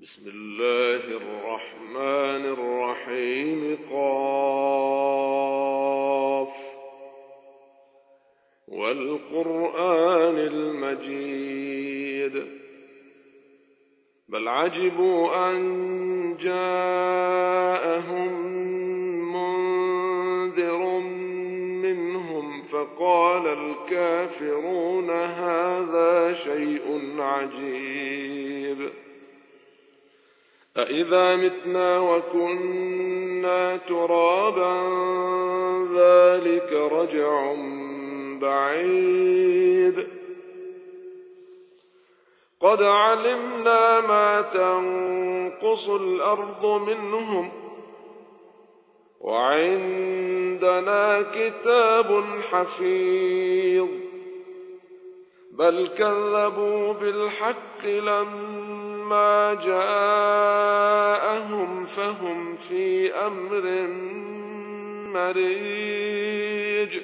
بسم الله الرحمن الرحيم قاف والقرآن المجيد بل عجبوا أن جاءهم منذر منهم فقال الكافرون هذا شيء عجيب أإذا متنا وكنا ترابا ذلك رجع بعيد قد علمنا ما تنقص الأرض منهم وعندنا كتاب حفيظ بل كذبوا بالحق لما جاءهم فهم في أمر مريج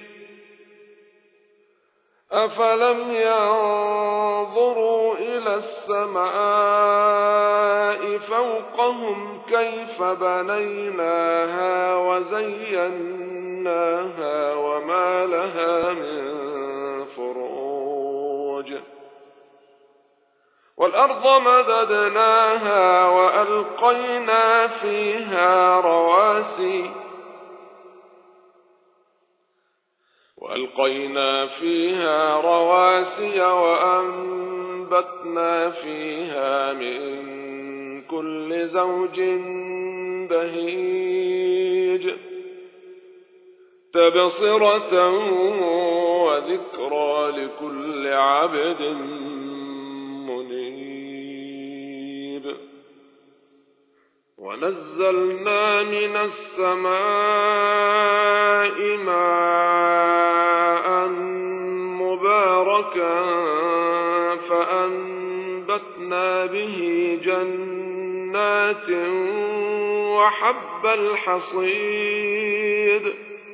أفلم ينظروا إلى السماء فوقهم كيف بنيناها وزيناها وما لها من فروج والأرض مددناها وألقينا فيها رواسي وأنبتنا فيها من كل زوج بهيج تبصرة وذكرى لكل عبد منيب ونزلنا من السماء ماء مباركا فأنبتنا به جنات وحب الحصيد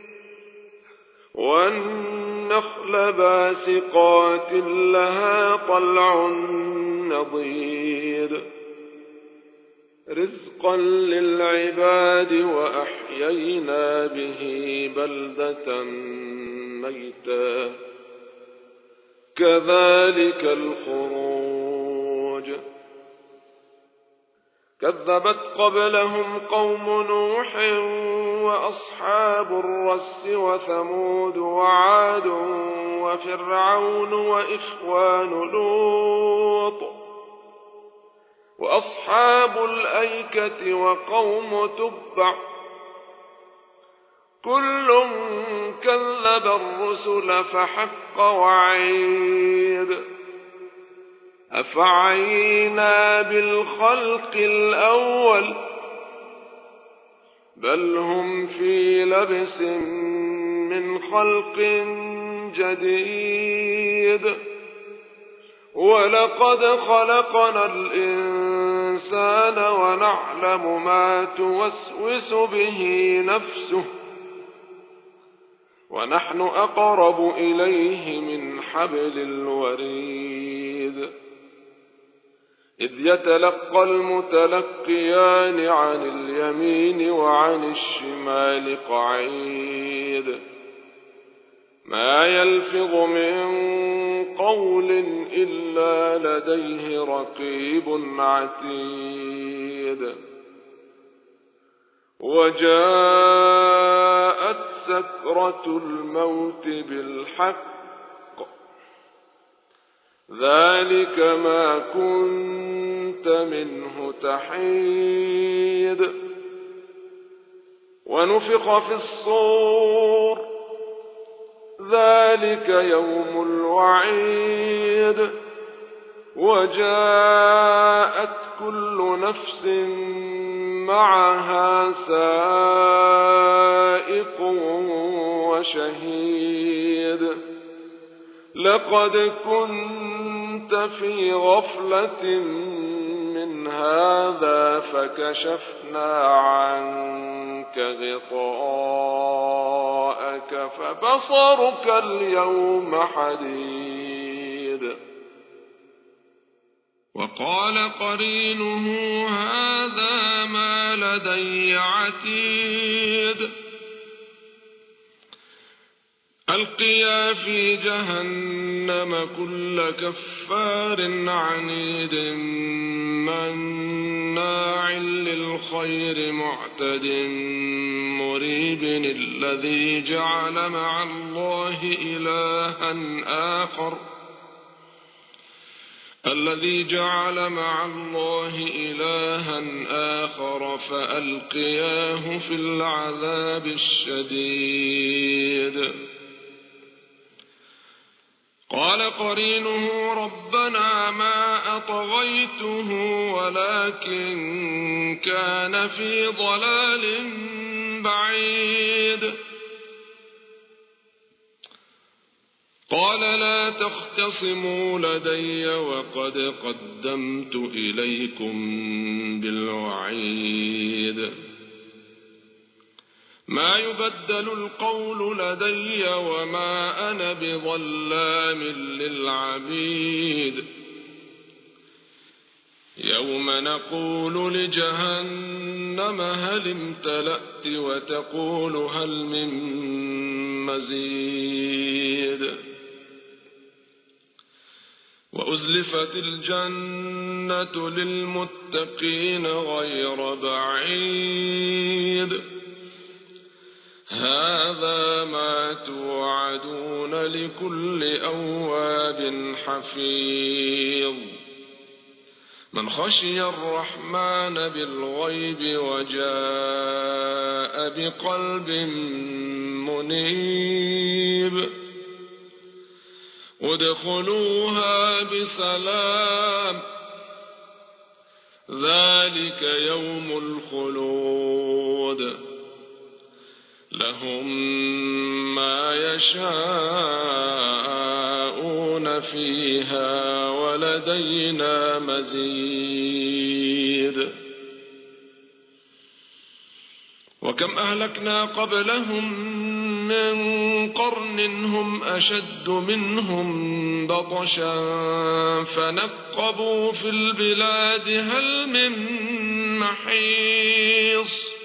والنخل باسقات لها طلع نضيد رزقا للعباد وأحيينا به بلدة ميتا كذلك الخروج كذبت قبلهم قوم نوح وأصحاب الرس وثمود وعاد وفرعون وإخوان لوط وأصحاب الأيكة وقوم تبع كل كذب الرسل فحق وعيد أفعينا بالخلق الأول بل هم في لبس من خلق جديد ولقد خلقنا الإنسان ونعلم ما توسوس به نفسه ونحن أقرب إليه من حبل الوريد إذ يتلقى المتلقيان عن اليمين وعن الشمال قعيد ما يلفظ من قول إلا لديه رقيب عتيد وجاءت سكرة الموت بالحق ذلك ما كنت منه تحيد ونفخ في الصور ذلك يوم الوعيد وجاءت كل نفس معها سائق وشهيد لقد كنت في غفلة من هذا فكشفنا عنك غطاءك فبصرك اليوم حديد وقال قرينه هذا ما لدي عتيد ألقيا في جهنم كل كفار عنيد مناع للخير معتد مريب الذي جعل مع الله إلها آخر فألقياه في العذاب الشديد قال قرينه ربنا ما أطغيته ولكن كان في ضلال بعيد قال لا تختصموا لدي وقد قدمت إليكم بالوعيد ما يبدل القول لدي وما أنا بظلام للعبيد يوم نقول لجهنم هل امتلأت وتقول هل من مزيد وأزلفت الجنة للمتقين غير بعيد هذا ما توعدون لكل أواب حفيظ من خشي الرحمن بالغيب وجاء بقلب منيب ادخلوها بسلام ذلك يوم الخلود لهم ما يشاءون فيها ولدينا مزيد وكم أهلكنا قبلهم من قرن هم أشد منهم بطشا فنقبوا في البلاد هل من محيص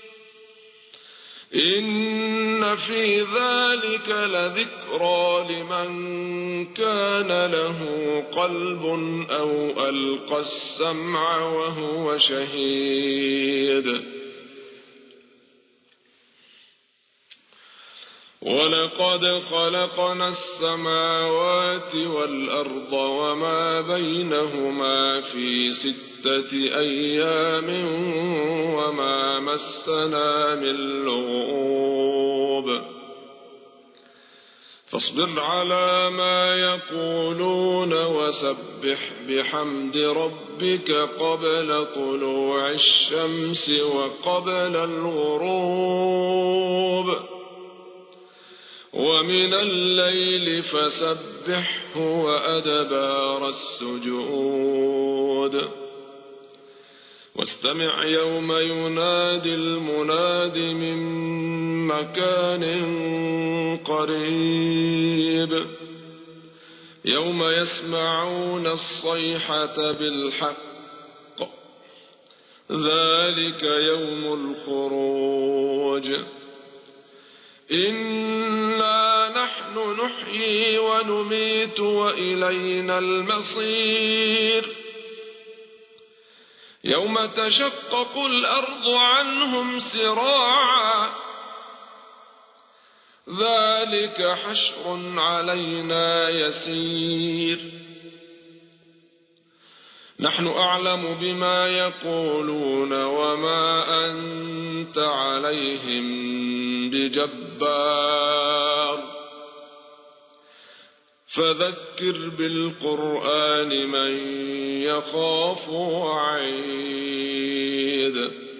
إن في ذلك لذكرى لمن كان له قلب أو ألقى السمع وهو شهيد ولقد خلقنا السماوات والأرض وما بينهما في 6 أيام وما مسنا من لغوب فاصبر على ما يقولون وسبح بحمد ربك قبل طلوع الشمس وقبل الغروب ومن الليل فسبحه وأدبار السجود واستمع يوم ينادي المناد من مكان قريب يوم يسمعون الصيحة بالحق ذلك يوم الخروج إنا نحن نحيي ونميت وإلينا المصير يوم تشقق الأرض عنهم سراعا ذلك حشر علينا يسير نحن أعلم بما يقولون وما أنت عليهم بجبار فذكر بالقرآن من يخاف وعيد